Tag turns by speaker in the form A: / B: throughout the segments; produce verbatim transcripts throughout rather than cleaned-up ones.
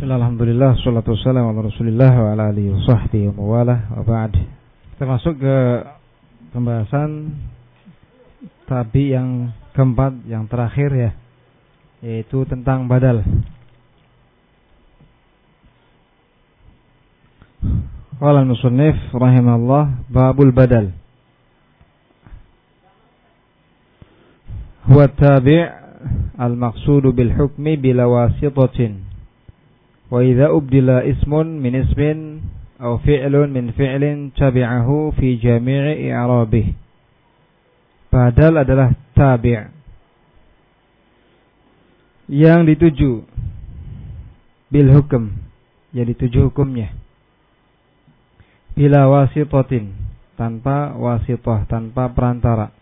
A: Alhamdulillah, salatu wassalamu ala Rasulillah wa ala alihi wa sahbihi wa mawalah wa ba'd. Kita masuk ke pembahasan tabi yang keempat, yang terakhir ya, yaitu tentang badal. Qala al-musannif rahimahullah, babul badal. Huwa tabi' al-maqsudu bil hukmi bila wasitatin. Wa idza ubdila ismun min ismin aw fi'lun min fi'lin tabi'ahu fi jami'i i'rabih. Badal adalah tabi' yang dituju bil hukm, yang dituju hukumnya, bila wasitatin, tanpa wasitah, tanpa perantara.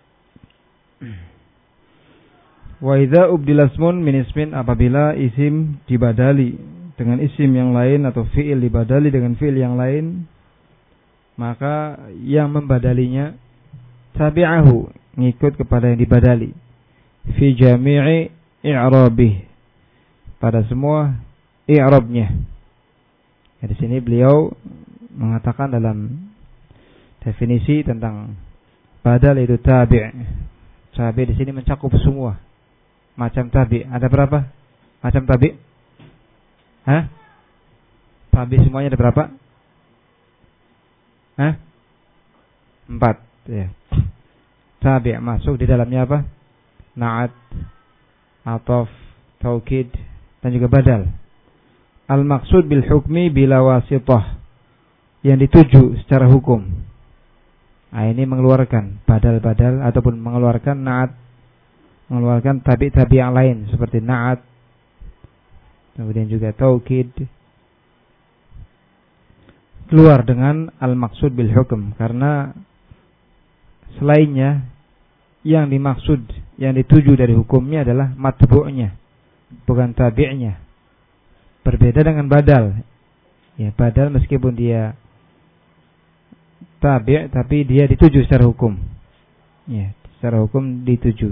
A: Wa idza ubdila ismun min ismin, apabila isim dibadali dengan isim yang lain atau fi'il dibadali dengan fi'il yang lain, maka yang membadalinya tabi'ahu, ngikut kepada yang dibadali, fi jami'i i'rabih, pada semua i'rabnya. Ya, di sini beliau mengatakan dalam definisi tentang badal itu tabi'. Tabi' di sini mencakup semua macam tabi'. Ada berapa macam tabi'? Hah? Tabi semuanya ada berapa? Hah? Empat ya. Tabi' masuk di dalamnya apa? Na'at, ataf, taukid, dan juga badal. Al-maqsud bil hukmi bila wasitah, yang dituju secara hukum. Nah, ini mengeluarkan badal-badal ataupun mengeluarkan na'at, mengeluarkan tabi'-tabi yang lain seperti na'at, kemudian juga taukid, keluar dengan al-maqsud bil hukm, karena selainnya yang dimaksud, yang dituju dari hukumnya adalah matbu'nya, bukan tabi'nya. Berbeda dengan badal. Ya, badal meskipun dia tabi', tapi dia dituju secara hukum. Ya, secara hukum dituju.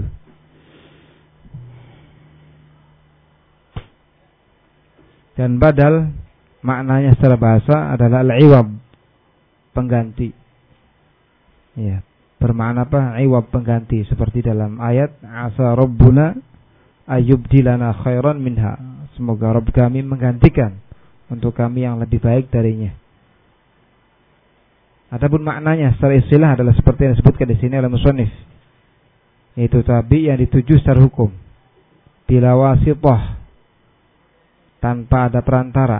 A: Dan badal maknanya secara bahasa adalah al-iwab, pengganti. Ya, bermakna apa? Iwab, pengganti, seperti dalam ayat asa rabbuna ayyubdilana khairan minha. Semoga Rabb kami menggantikan untuk kami yang lebih baik darinya. Adapun maknanya secara istilah adalah seperti yang disebutkan di sini oleh musannif, yaitu tabi' yang dituju secara hukum, bila wasithah, tanpa ada perantara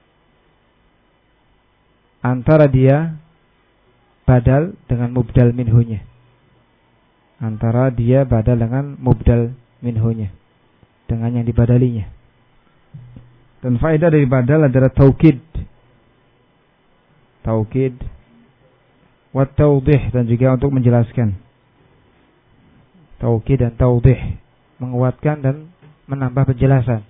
A: antara dia badal dengan mubdal minhunya, antara dia badal dengan mubdal minhunya, dengan yang dibadalinya. Dan faedah dari badal adalah taukid, taukid, wa tawdih, dan juga untuk menjelaskan. Taukid dan tawdih, menguatkan dan menambah penjelasan.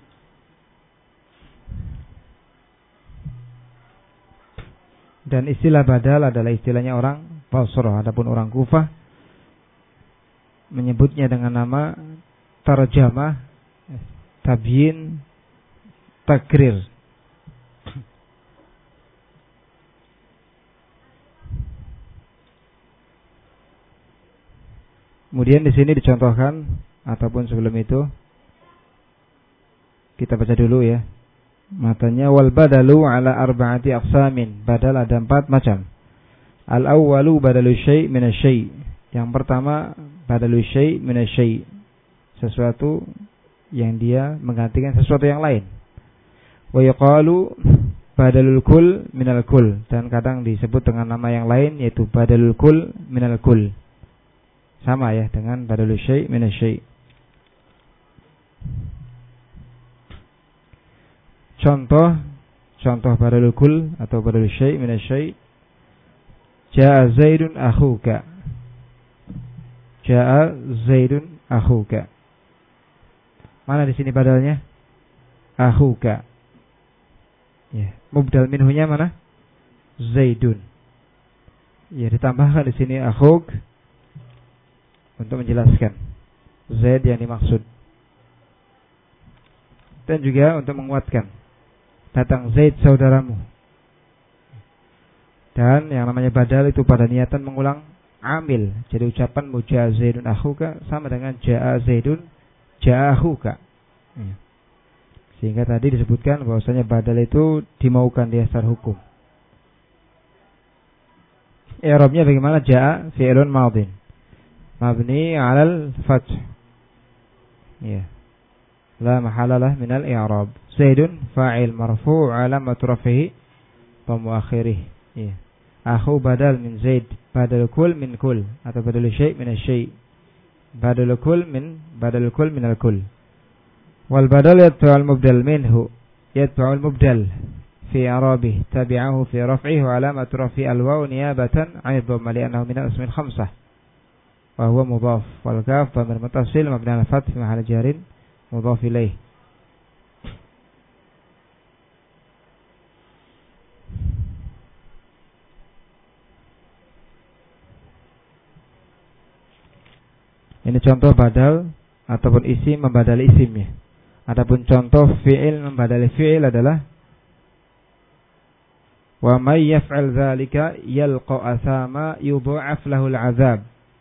A: Dan istilah badal adalah istilahnya orang Basrah. Adapun orang Kufah menyebutnya dengan nama tarjamah, tabyin, takrir. Kemudian di sini dicontohkan, ataupun sebelum itu kita baca dulu ya matanya. Wal badalu ala arba'ati aqsamin. Badal ada empat macam. Al awwalu badalu syai' min asy-syai'. Yang pertama badalu syai' min asy-syai', sesuatu yang dia menggantikan sesuatu yang lain. Wa yuqalu badalul kull minal kull, dan kadang disebut dengan nama yang lain, yaitu badalul kull minal kull. Sama ya dengan badalu syai' min asy-syai'. Contoh, contoh badalul kull atau badalul syai' min asy-syai'. Jaa Zaidun akhuka. Jaa Zaidun akhuka. Mana di sini badalnya? Akhuka. Ya, mubdal minhunya mana? Zaidun. Ya, ditambahkan di sini akhuk untuk menjelaskan Zaid yang dimaksud, dan juga untuk menguatkan datang Zaid saudaramu. Dan yang namanya badal itu pada niatan mengulang amil. Jadi ucapan muja'a Zaidun akhuka sama dengan ja'a Zaidun ja'a akhuka. Ya. Sehingga tadi disebutkan bahwasanya badal itu dimaukan di dasar hukum. I'rabnya bagaimana? Ja'a fi'lun madin mabni 'alal fath. Ya. La mahala lah minal i'rab. Zaidun fa'il marfu' 'alamatu raf'ihi dhammu akhirih. Ya. Akhu badal min Zaid, badal kul min kul atau badal syai' min asy-syai'. Badal kul min badal kul min al-kul. Wal badal yatba'u al-mubdal minhu, yatba'u al-mubdal fi i'rabihi, tabi'ahu fi raf'ihi wa 'alamatu raf'i al-waw niyabatan 'an ad-dhamma li'annahu min al-asmi al-khamsah. Wa huwa mudhaf wal kaf dhamir muttasil mabni 'ala al-fath fi mahall jarin mudhaf ilaih. Ini contoh badal ataupun isim membadali isimnya. Adapun contoh fi'il membadali fi'il adalah wa may yaf'al dzalika yalqa athama yudha'af lahu al-'adzab.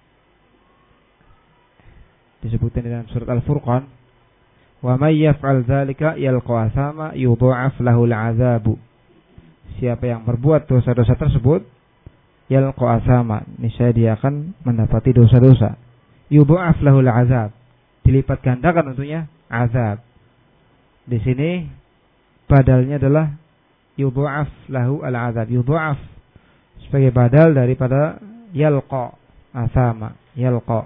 A: Disebutkan dalam surat Al-Furqan, wa may yaf'al dzalika yalqa athama yudha'af lahu al-'adzab. Siapa yang berbuat dosa-dosa tersebut yalqa athama, niscaya dia akan mendapati dosa-dosa. Yudha'af lahul azab, dilipat gandakan tentunya azab. Di sini badalnya adalah yudha'af lahu al azab. Yudha'af sebagai badal daripada yalqa asama, yalqa.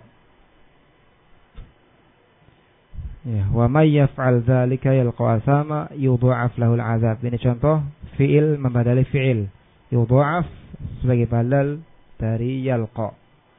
A: Ya, wa may yaf'al dzalika yalqa asama yudha'af lahul azab. Ini contoh fi'il membadali fi'il. Yudha'af sebagai badal dari yalqa.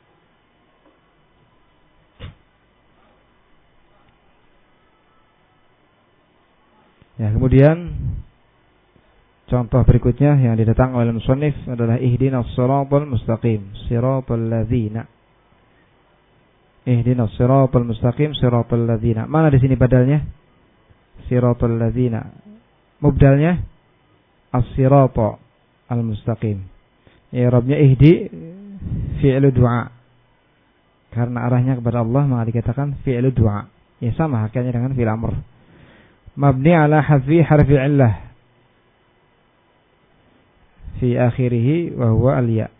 A: Ya, kemudian contoh berikutnya yang didatang oleh musannif adalah ihdinas siratal mustaqim, siratal ladzina. Ihdinas siratal mustaqim, siratal ladzina. Mana di sini badalnya? Siratal ladzina. Mubdalnya as-sirata al-mustaqim. I'rabnya ihdi fi'lu du'a. Karena arahnya kepada Allah maka dikatakan fi'lu du'a. Ya sama hakikatnya dengan fi'il amr. Mabni ala hadfi harfi illah fi akhirih wa huwa al-ya.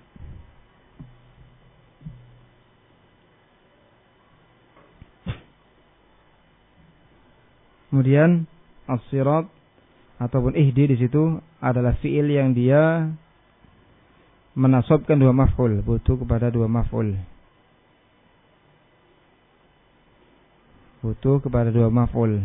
A: Kemudian as-sirat ataupun ihdi di situ adalah fiil yang dia menasabkan dua maf'ul, butuh kepada dua maf'ul. Butuh kepada dua maf'ul.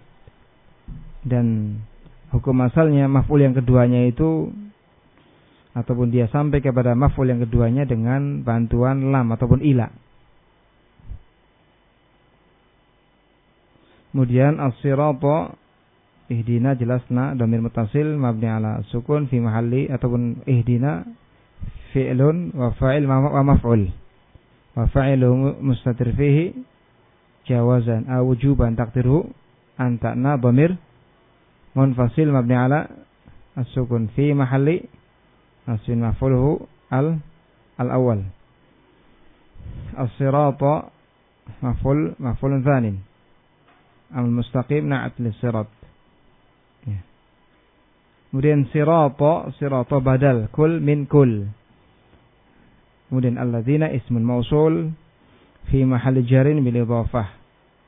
A: Dan hukum asalnya maf'ul yang keduanya itu ataupun dia sampai kepada maf'ul yang keduanya dengan bantuan lam ataupun ila. Kemudian as-sirata ihdina jelasna dhamir muttasil mabni ala sukun fi mahalli ataupun ihdina fi'lun wa fa'il wa maf'ul. Wa fa'ilu mustatir fihi jawazan aw wujuban taqdiruhu anta'na dhamir munfasil mabni ala as-sukun fi mahalli nasbin maf'uluhu al al-awwal. As-sirata maf'ul maf'ulun tsanin. Al-mustaqim na'at lis-sirat. Ya. Kemudian sirata, sirata badal kul min kul. Kemudian alladzina ismun mausul fi mahalli jarin bil idhafah.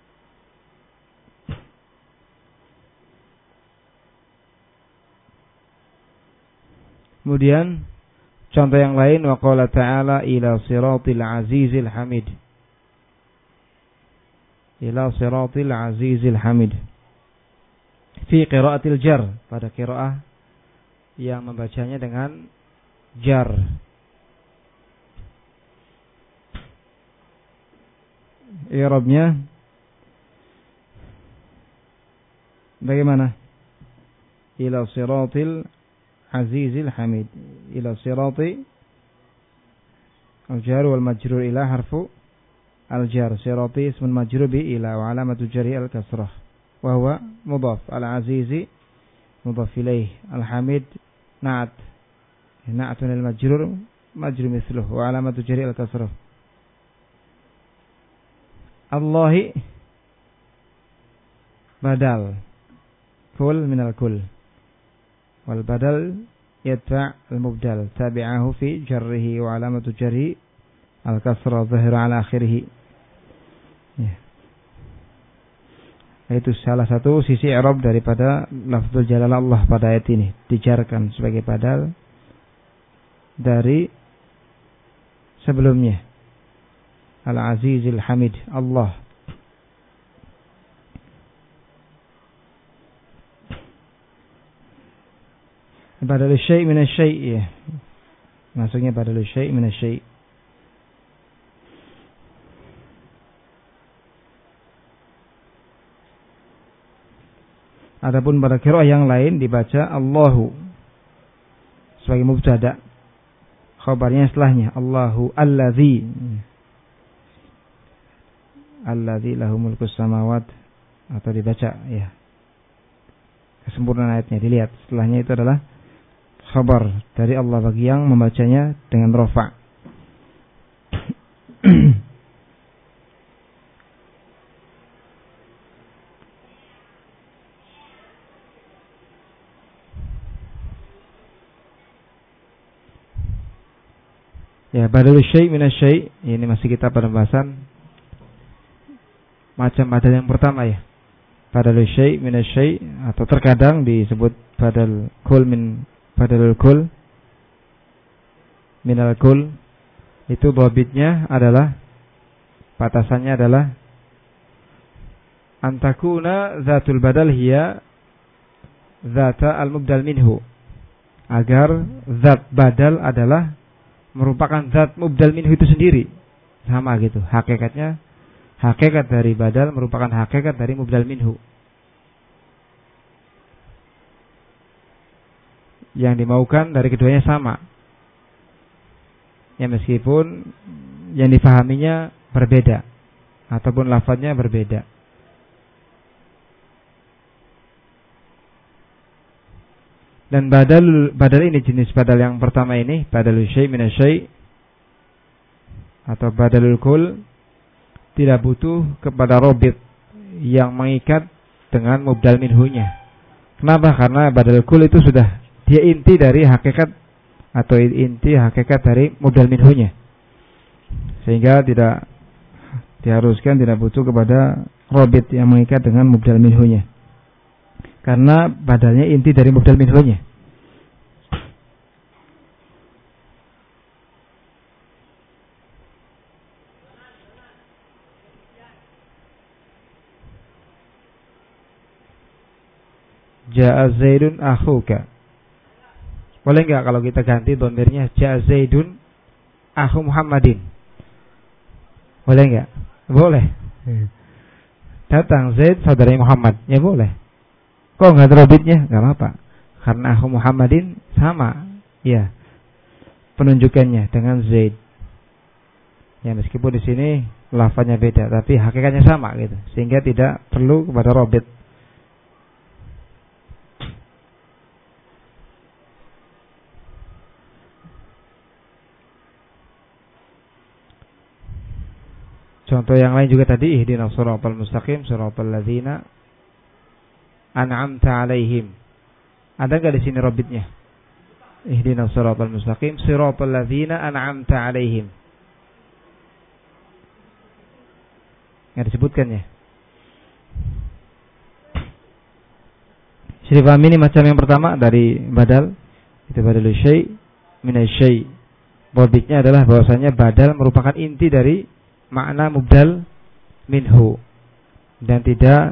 A: Kemudian contoh yang lain wa qala ta'ala ila siratil azizil hamid. Ila siratil azizil hamid. Fi qiraatil jar, pada qiraah yang membacanya dengan jar. I'rabnya bagaimana? Ila siratil azizil hamid. Ila sirati al-jar wal majrur ila harfu al-jar. Sirati ismun majrur bi ila wa alamatu jari al-kasrah wa huwa mudhaf. Al-azizi mudhaf ilaih. Al-hamid na'at. Na'atun al-majrur majrur mithluhu wa alamatu jarri al-kasrah. Allahi badal kul minal kul. Wal badal yatba' al-mubdal tabi'ahu fi jarrihi wa alamatu jarri al-kasrah zahira ala akhirih. Ya. Itu salah satu sisi i'rab daripada lafzul jalalah Allah pada ayat ini, dijarkan sebagai badal dari sebelumnya. Al-Azizil Hamid, Allah. Badal syai' min asy-syai', ya. Maksudnya badal syai' min asy-syai'. Adapun pada qiraah yang lain dibaca Allahu sebagai mubtada, khabarnya setelahnya Allahu allazi allazi lahu mulkus samawat, atau dibaca ya kesempurnaan ayatnya, dilihat setelahnya itu adalah khabar dari Allah bagi yang membacanya dengan rafa'. Ya, badalul syai' min asy-syai', ini masih kita pada pembahasan macam badal yang pertama ya. Badalul syai' min asy-syai', atau terkadang disebut badal kul min badalul kul minal kul. Itu dhabitnya adalah, batasannya adalah antakuna zatul badal hiya zata al-mubdal minhu, agar zat badal adalah merupakan zat mubdal minhu itu sendiri. Sama gitu hakikatnya, hakikat dari badal merupakan hakikat dari mubdal minhu. Yang dimaukan dari keduanya sama, ya meskipun yang difahaminya berbeda ataupun lafadznya berbeda. Dan badal badal ini, jenis badal yang pertama ini, badalul syai' min asy-syai' atau badalul kul, tidak butuh kepada robit yang mengikat dengan mubdal minhunya. Kenapa? Karena badalul kul itu sudah dia inti dari hakikat atau inti hakikat dari mubdal minhunya, sehingga tidak diharuskan, tidak butuh kepada robit yang mengikat dengan mubdal minhunya, karena badalnya inti dari mubdal minhunya. Ja'a Zaidun akhuka. Boleh enggak kalau kita ganti dhamirnya Ja'a Zaidun akhu Muhammadin? Boleh enggak? Boleh. Datang Zaid saudara Muhammad, ya boleh. Kok enggak ada robitnya? Enggak apa-apa. Karena akhu Muhammadin sama, ya, penunjukannya dengan Zaid. Ya, meskipun di sini lafaznya beda, tapi hakikatnya sama gitu, sehingga tidak perlu kepada robit. Contoh yang lain juga tadi, ihdinas siratal mustaqim siratal ladzina an'amta 'alaihim. Ada enggak di sini robitnya? Ihdinas siratal mustaqim siratal ladzina an'amta 'alaihim. Enggak disebutkan ya. Jadi paham ini macam yang pertama dari badal, itu badalul syai' min asy-syai'. Robitnya adalah bahwasanya badal merupakan inti dari makna mubdal minhu dan tidak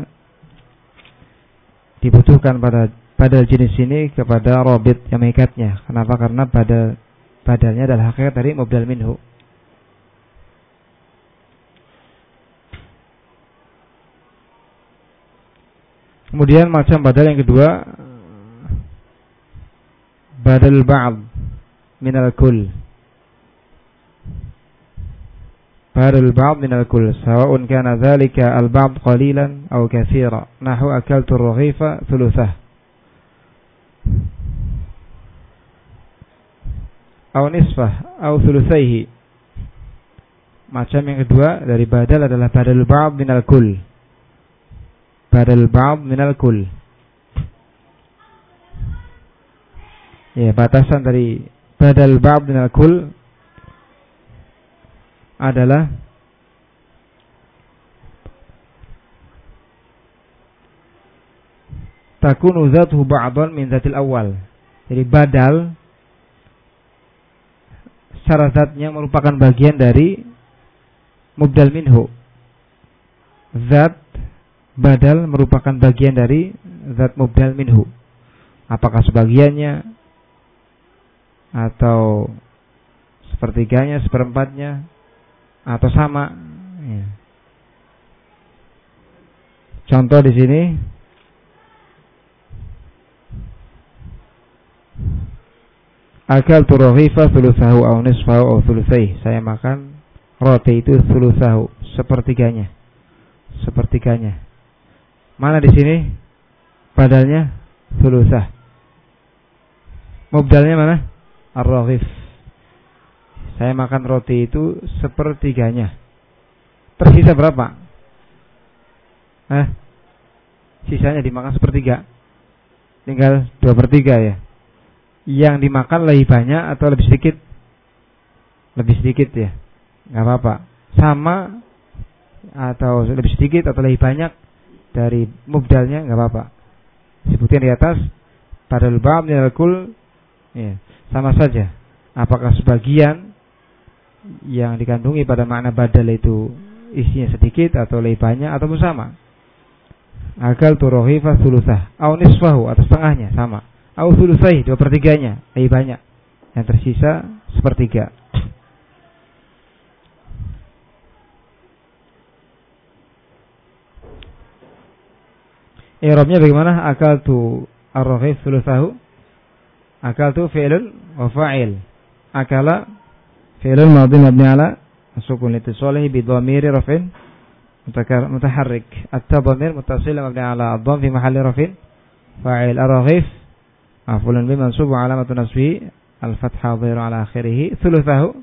A: dibutuhkan pada badal jenis ini kepada robit yang mengikatnya. Kenapa? Karena badal badalnya adalah hakikat dari mubdal minhu. Kemudian macam badal yang kedua, badal ba'd minal kull. Badal ba'd minal kull sawa'un kana dzalika al-ba'd qalilan aw katsiran, nahu akaltu ar-raghifa thuluthah. aw nisfah aw thulutsaihi. Macam yang kedua dari badal adalah badal ba'd minal kull. Badal ba'd minal kull. Ya, batasan dari badal ba'd minal kull adalah takunu zatuhu ba'dan min zatil awal. Jadi badal secara zatnya merupakan bagian dari mubdal minhu. Zat badal merupakan bagian dari zat mubdal minhu. Apakah sebagiannya atau sepertiganya, seperempatnya, atau sama? Ya. Contoh di sini, akal turaghifa thulutsahu aw nisfahu aw thulutsaihi. Saya makan roti itu thulutsahu, sepertiganya. Sepertiganya. Mana di sini badalnya? Thulutsah. Mubdalnya mana? Ar-raghif. Saya makan roti itu sepertiganya. Tersisa berapa? Hah? Sisanya dimakan sepertiga. Tinggal dua per tiga ya. Yang dimakan lebih banyak atau lebih sedikit? Lebih sedikit ya. Gak apa-apa. Sama atau lebih sedikit atau lebih banyak dari mubdalnya, gak apa-apa. Sebutkan di atas badal ba'd minal kull, ya, sama saja. Apakah sebagian yang dikandungi pada makna badal itu isinya sedikit atau lebih banyak atau sama? Akal turaghifa thulutsah aw nisfahu atau setengahnya, sama. Aw thulutsaihi, dua per tiganya, lebih banyak. Yang tersisa sepertiga. I'rabnya bagaimana? Akal tu ar-raghif thulutsahu. Akal tu fi'lun wa fa'il. Akala fi'lun madhi mabni ala sukun litisalihi bi dhamiri raf'in mutaharrik. At-dhamir muttasil mabni ala ad-dhamm fi mahalli raf'in fa'il. Ar-raghif maf'ulun bi mansub wa alamatu nasbihi al-fathah dhahiru ala akhirih. Thulutsahu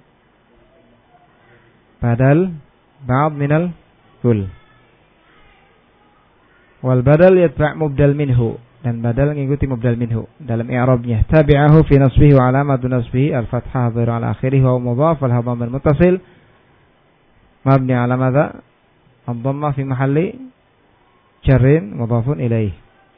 A: badal ba'd minal kull. Wal badal yatba' mubdal minhu, dan badal mengikuti mubdal minhu dalam i'rabnya. Tabi'ahu fi nasbihi wa alamatu nasbihi al-fathah dhahiru ala akhirih wa mudhaf wal dhamir muttasil mabni ala madha? Ad-dhamma fi mahalli jarrin mudhafun ilaih.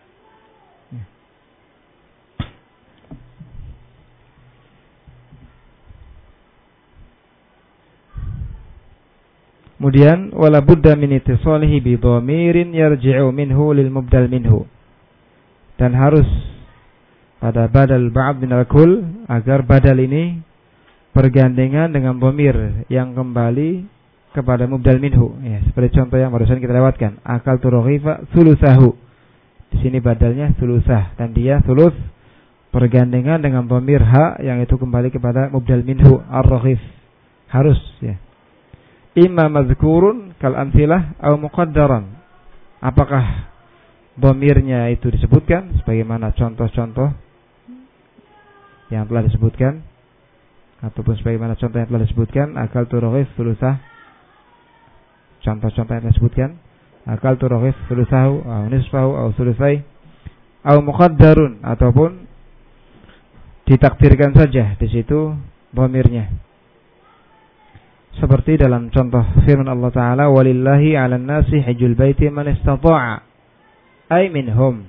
A: Kemudian wala budda min ittisalihi bi dhamirin yarji'u minhu lil mubdal minhu. Dan harus pada badal ba'd min al-kull agar badal ini bergandengan dengan dhamir yang kembali kepada mubdal minhu. Ya, seperti contoh yang barusan kita lewatkan. Akal turaghifa thulutsahu. Di sini badalnya thulutsah dan dia thuluts bergandengan dengan dhamir ha yang itu kembali kepada mubdal minhu ar-raghif. Harus ya. Imma mazkurun kal amtsilah atau muqaddaran. Apakah dhamirnya itu disebutkan sebagaimana contoh-contoh yang telah disebutkan, ataupun sebagaimana contoh yang telah disebutkan? Akal turaghif thulutsah, contoh-contoh yang telah disebutkan. Akal turaghif thulutsahu atau nisfahu atau thulutsai atau muqaddarun, ataupun ditakdirkan saja di situ dhamirnya. Seperti dalam contoh firman Allah Ta'ala, walillahi 'alan nasi hajjul baiti man istata'a ay minhum.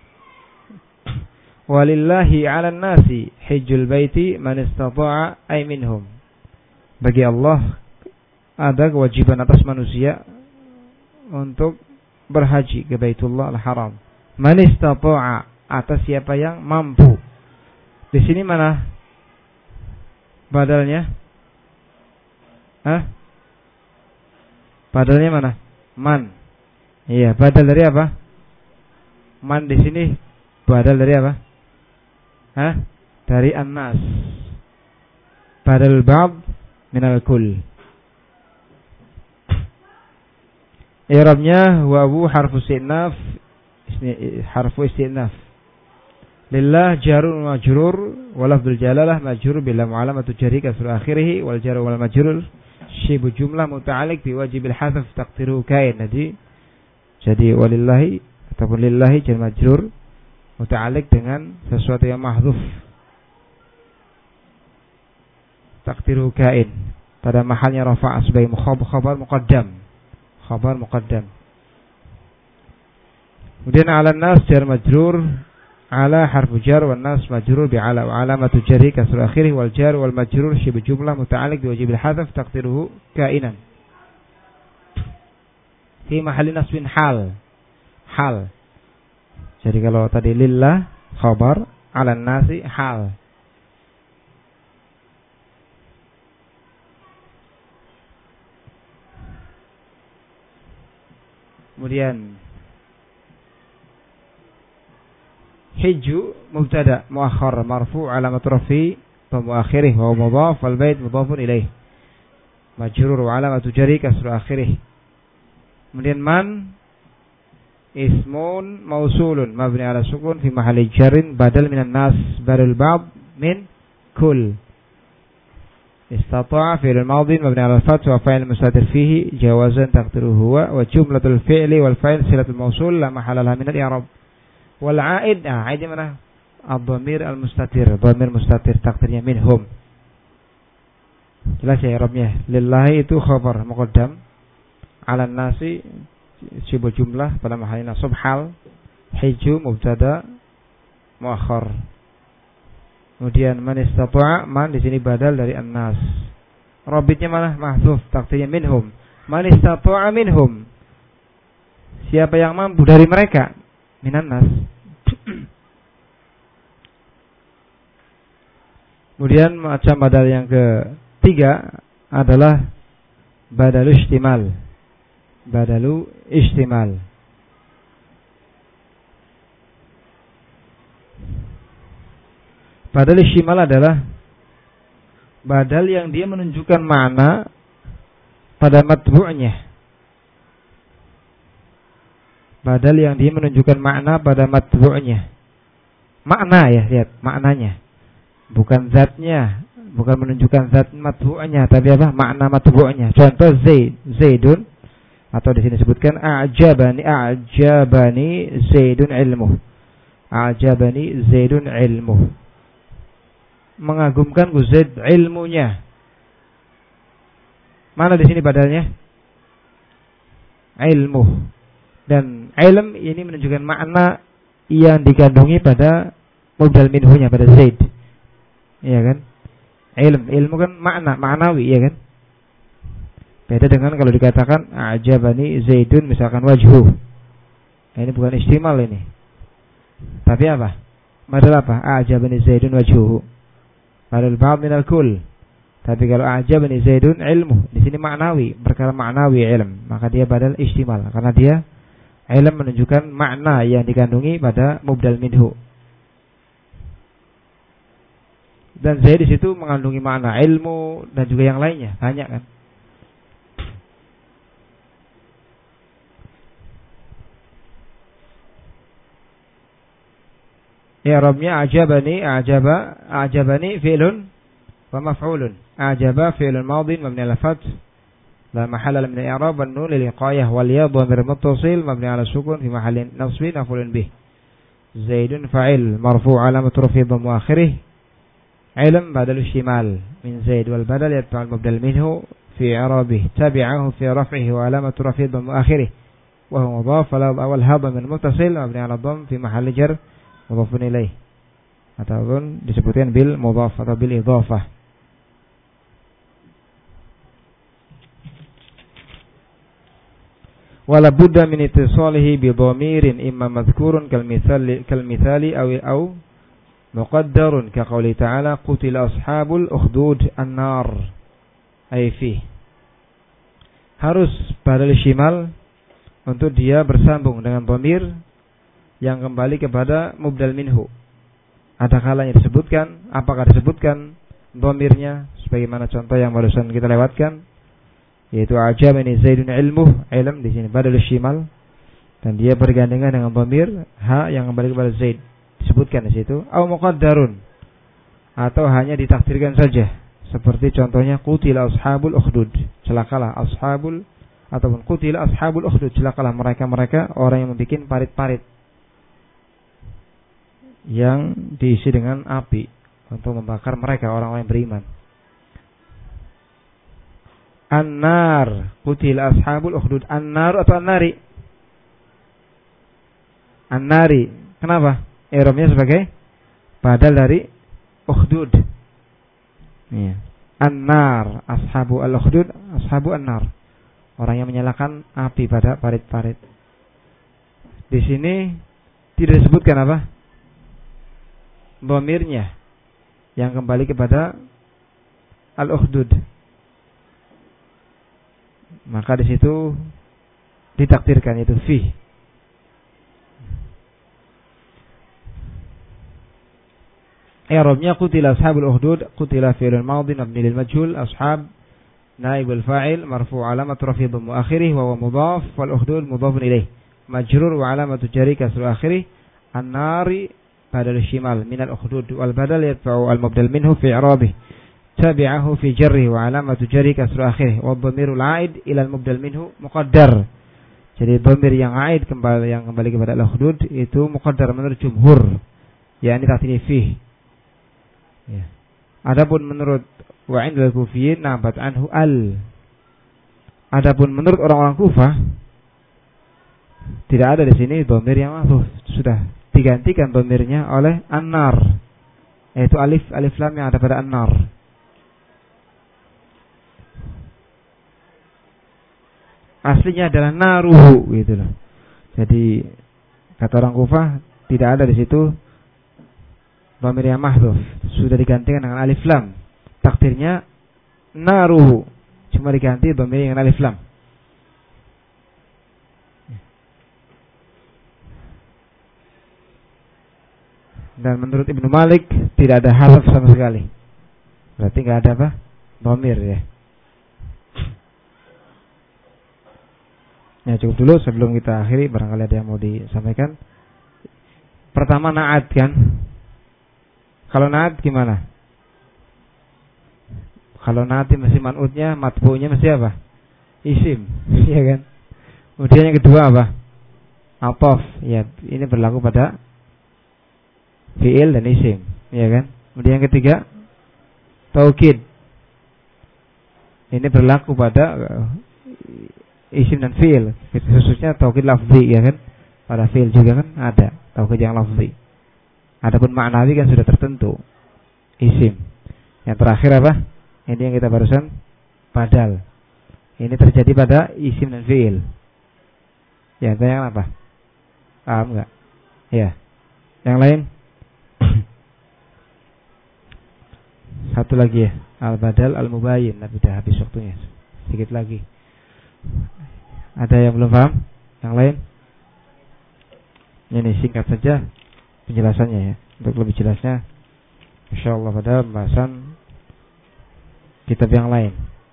A: Walillahi 'alan nasi hajjul baiti man istata'a ay minhum. Bagi Allah ada kewajiban atas manusia untuk berhaji ke Baitullah Al-Haram. Man istata'a, atas siapa yang mampu. Di sini mana badalnya? Hah? Badalnya mana? Man. Iya, badal dari apa? Man di sini badal dari apa? Hah? Dari an-nas. Badal ba'd minal kull. I'rabnya wawu harfu istinaf, harfu istinaf. Lillah jarun majrur wa lafdzul jalalah majrur bila mu'alamatu jarri kasru akhirih wal jar wal majrur syibu jumlah muta'alliq bi wajibil hadzf taqdiru kain. Jadi jadi walillahi ataupun lillahi jar majrur muta'alliq dengan sesuatu yang mahdzuf taqdiru kain pada mahalnya rafa' sebagai khabar muqaddam khabar muqaddam. Kemudian ala nas jar majrur ala harfu jar wan nas majrur bi ala wa alamatu jarri kasru akhirih wal jar wal majrur syibu jumlah muta'alliq bi wajibil hadzf taqdiruhu kainan fi mahalli nasbin hal hal. Jadi kalau tadi lillah khabar, ala nasi hal. Kemudian hiju mubtada muakhar marfu alamat rafi wa akhirih wa mudhaf wal bait mudhafun ilaih majrur wa alamatu jarri kasru akhirih. Kemudian man ismun mausulun mabni ala sukun fi mahalli jarrin badal minan nas badal ba'd min kull. Istata'a fi'l al-madhi mabni ala al-fath wa fa'il mustatir fihi jawazan taqdiruhu huwa wa jumlatul fi'li wal fa'il silatul mausul la mahalla laha min al-i'rab. Wal 'aid, ah 'aid mana? Ad-dhamir al-mustatir, dhamir mustatir takdirnya minhum. Jelas ya i'rabnya. Lillahi itu khabar muqaddam, 'ala nasi sibul jumlah pada mahallina nasab hal, hiju mubtada muakhar. Kemudian man istata'a, man di sini badal dari an-nas. Rabitnya mana? Mahdzuf, takdirnya minhum. Man istata'a minhum. Siapa yang mampu dari mereka? Minan nas. Kemudian macam badal yang ketiga adalah badalu istimal. Badalu istimal. Badal istimal adalah badal yang dia menunjukkan makna pada matbu'nya. Badal yang dia menunjukkan makna pada matbu'nya. Makna ya, lihat maknanya. Bukan zatnya, bukan menunjukkan zat matbu'nya, tapi apa? Makna matbu'nya. Contoh Zaid, Zaidun, atau di sini disebutkan a'jabani, a'jabani Zaidun ilmuh. A'jabani Zaidun ilmuh. Mengagumkan Zaid ilmunya. Mana di sini badalnya? Ilmu. Dan ilm ini menunjukkan makna yang dikandungi pada mubdal minhunya pada Zaid. Iya kan? Ilm, ilmu kan makna, maknawi, iya kan? Beda dengan kalau dikatakan a'jabani Zaidun misalkan wajhu. Nah, ini bukan istimal ini. Tapi apa? Badal apa? A'jabani Zaidun wajhuhu. Badal ba'd minal kull. Tapi kalau a'jabani Zaidun ilmu, di sini maknawi, perkara maknawi ilm, maka dia badal istimal karena dia ilm menunjukkan makna yang dikandungi pada mubdal minhu. Dan Zaid di situ mengandungi makna ilmu dan juga yang lainnya, banyak kan? I'rabnya a'jabani, a'jaba, a'jabani fi'lun wa maf'ulun. A'jaba fi'lun madin mabni 'ala fath la mahalla min al-i'rab wan nun lil iqayah wal ya dhamir muttasil mabni 'ala sukun fi mahallin nasbin maf'ulun bih. Zaidun fa'il marfu' 'alamat raf'i dhamma akhirih. Ilm badal istimal min Zaid wal badal yatba'u al-mubdal minhu fi i'rabih tabi'ahu fi raf'ihi wa 'alamat raf'i dhamma akhirih wa huwa mudhaf wal hadha min muttasil mabni 'ala dhamm fi mahalli jar mudhafun ilaih, ataupun disebutkan bil mudhaf atau bil idhafah. Wala budda min ittisalihi bi dhamirin imma madhkurun kal mithali kal mithali aw aw muqaddarun ka qouli ta'ala qutila ashabul ukhdud an-nar ay fi. Harus badal shimal untuk dia bersambung dengan dhamir yang kembali kepada mubdal minhu. Ada kalanya disebutkan, apakah disebutkan dhamirnya sebagaimana contoh yang barusan kita lewatkan, yaitu a'jabani Zaidun ilmuh, ilm di sini badal shimal, dan dia bergandengan dengan dhamir ha yang kembali kepada Zaid. disebutkan di situ, au muqaddarun, atau hanya ditakdirkan saja. Seperti contohnya qutila ashabul ukhdud, celakalah ashabul, ataupun qutila ashabul ukhdud, celakalah mereka-mereka orang yang membuat parit-parit yang diisi dengan api untuk membakar mereka orang-orang yang beriman. An-nar, qutila ashabul ukhdud. An-nar atau an-nari? An-nari. Kenapa? I'rabnya sebagai badal dari ukhdud. Iya. An-nar, ashabu al-ukhdud, ashabu an-nar. Orang yang menyalakan api pada parit-parit. Di sini tidak disebutkan apa? Dhamirnya yang kembali kepada al-ukhdud. Maka di situ ditakdirkan itu fi. I'rabnya qutila ashabul ukhdud, qutila fi'lun madhi mabni lil majhul, ashab naibul fa'il marfu' alamat rafi' dhammu akhirih wa huwa mudhaf wal ukhdud mudhafun ilaih majrur wa alamatu jari kasru akhirih an-nari badal shimal min al-ukhdud wal badal yadfa'u al-mubdal minhu fi i'rabih tabi'ahu fi jarri wa alamatu jarri kasru akhirih wa dhamirul 'aid ila al-mubdal minhu muqaddar. Jadi dhamir yang 'aid kembali yang kembali kepada al-ukhdud itu muqaddar menurut jumhur, yakni takdir fi. Ya. Adapun menurut wa 'indal kufiyyin nabat anhu al. Adapun menurut orang-orang Kufah tidak ada di sini dhamir yang mahdzuf, sudah digantikan dhamirnya oleh an-nar, yaitu alif alif lam yang ada pada an-nar. Aslinya adalah naruhu gitu loh. Jadi kata orang Kufah tidak ada di situ dhamir yang mahdzuf, sudah digantikan dengan alif lam. Takdirnya naruhu, cuma diganti dhamir dengan alif lam. Dan menurut Ibnu Malik tidak ada hadzaf sama sekali. Berarti enggak ada apa? Dhamir ya. Ya cukup dulu sebelum kita akhiri, barangkali ada yang mau disampaikan. Pertama na'at kan. Kalau na'at gimana? Kalau na'at mesti man'utnya, matbu'nya mesti apa? Isim, iya kan? Kemudian yang kedua apa? Ataf, ya ini berlaku pada fi'il dan isim, iya kan? Kemudian yang ketiga taukid. Ini berlaku pada isim dan fi'il, khususnya taukid lafzi ya kan. Pada fi'il juga kan ada taukid yang lafzi. Adapun maknawi kan sudah tertentu isim. Yang terakhir apa? Ini yang kita barusan badal. Ini terjadi pada isim dan fi'il. Ya, yang apa? Paham enggak? Ya. Yang lain? Satu lagi ya, al-badal al-mubayyin, tapi sudah habis waktunya. Sedikit lagi. Ada yang belum paham? Yang lain? Ini singkat saja penjelasannya ya. Untuk lebih jelasnya insyaallah pada pembahasan kitab yang lain.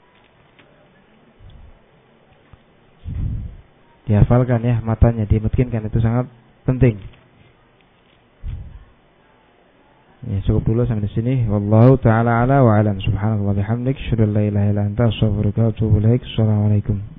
A: Dihafalkan ya matanya, dimungkinkan itu sangat penting. Ya, cukup dulu sampai di sini. Wallahu taala ala wa alam. Subhanallah bihamdik, asyhadu an la ilaha illa anta, astaghfiruka wa atubu ilaik. Assalamualaikum.